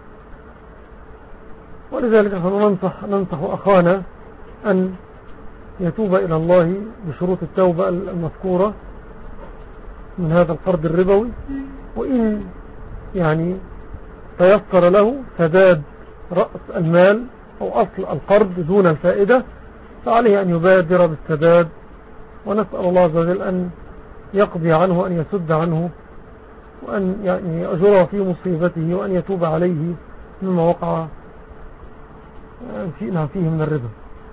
ولذلك ننصح أخانا أن يتوب إلى الله بشروط التوبة المذكورة من هذا القرض الربوي، وإن يعني تيسر له سداد رأس المال أو أصل القرض دون الفائدة فعليه أن يبادر بالسداد، ونسأل الله عز وجل أن يقضي عنه وأن يسد عنه وأن يعني أجره في مصيبته وأن يتوب عليه مما وقع فيه من الربا.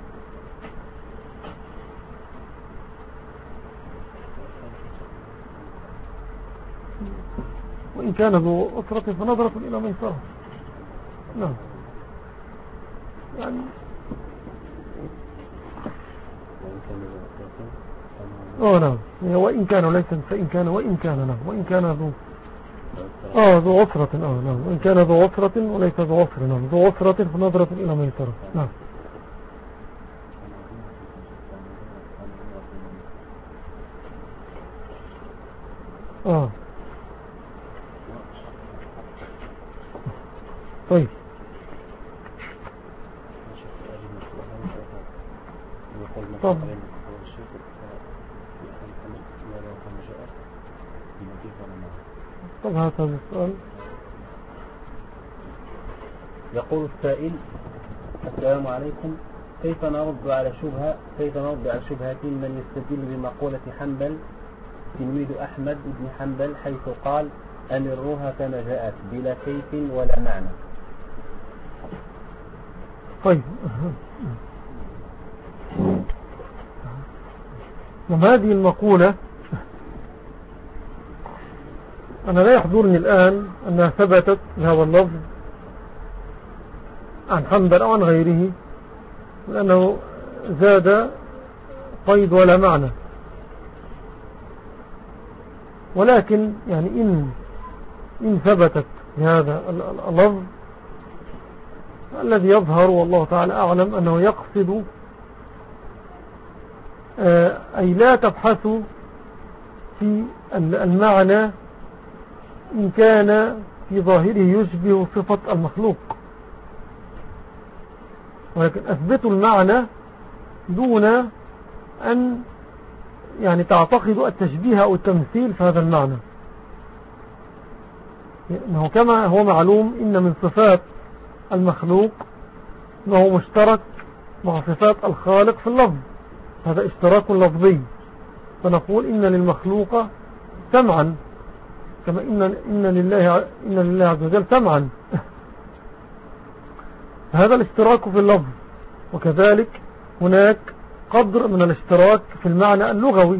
وإن كان ذو أسرة فنظرة إلى ميسرة. نعم يعني نعم وإن كان وليس فإن كان وإن كان نعم وإن كان ذو عسرة نعم وإن كان ذو عسرة وليس ذو عسر نعم ذو عسرة فنظرة إلى ميسرة. نعم طيب طب هذا السؤال. يقول السائل: السلام عليكم، كيف نرد على شبهة من يستدل بمقولة حنبل تلميذ أحمد بن حنبل حيث قال: أمروها كما جاءت بلا كيف ولا معنى. طيب هذه المقولة أنا لا يحضرني الآن أنها ثبتت بهذا اللفظ عن حنبل أو عن غيره، لأنه زاد قيد ولا معنى. ولكن يعني إن ثبتت بهذا اللفظ الذي يظهر والله تعالى أعلم أنه يقصد أي لا تبحثوا في المعنى إن كان في ظاهره يشبه صفة المخلوق، ولكن أثبتوا المعنى دون أن يعني تعتقدوا التشبيه أو التمثيل في هذا المعنى. إنه كما هو معلوم إن من صفات المخلوق أنه مشترك مع صفات الخالق في اللفظ، هذا اشتراك لفظي، فنقول إن للمخلوق سمعا كما إن لله عز وجل سمعا. هذا الاشتراك في اللفظ، وكذلك هناك قدر من الاشتراك في المعنى اللغوي،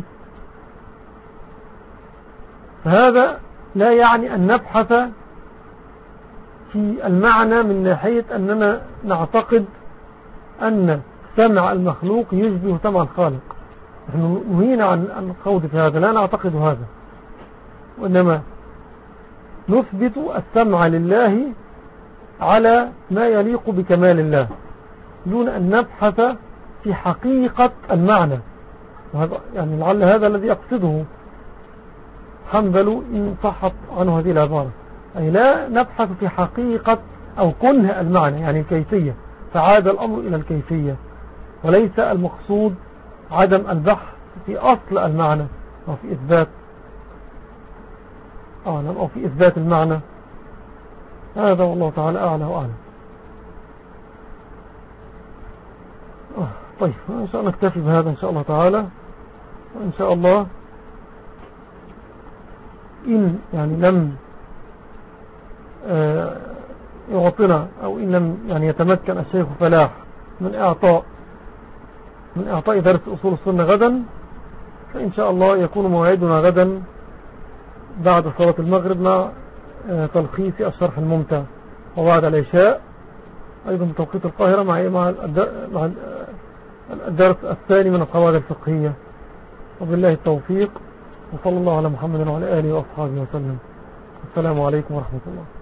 فهذا لا يعني أن نبحث في المعنى من ناحية أننا نعتقد أن سمع المخلوق يشبه سمع الخالق. نحن نهينا عن الخوض في هذا، لا نعتقد هذا، وإنما نثبت السمع لله على ما يليق بكمال الله دون أن نبحث في حقيقة المعنى. وهذا يعني لعل هذا الذي يقصده حنبل إن صحت عنه هذه العبارة، أي لا نبحث في حقيقة أو كنه المعنى يعني الكيفية، فعاد الأمر إلى الكيفية، وليس المقصود عدم البحث في أصل المعنى أو في إثبات أو في إثبات المعنى. هذا والله تعالى أعلى وأعلم. طيب إن شاء الله نكتفي بهذا إن شاء الله تعالى، وإن شاء الله إن يعني لم يعطنا أو إن لم يعني يتمكن الشيخ فلاح من إعطاء درس أصول السنة غدا، فإن شاء الله يكون موعدنا غدا بعد صلاة المغرب مع تلخيص الشرح الممتع، وبعد العشاء أيضا بتوقيت القاهرة مع الدرس الثاني من القواعد الفقهية. وبالله التوفيق، وصلى الله على محمد وعلى آله وأصحابه وسلم. السلام عليكم ورحمة الله.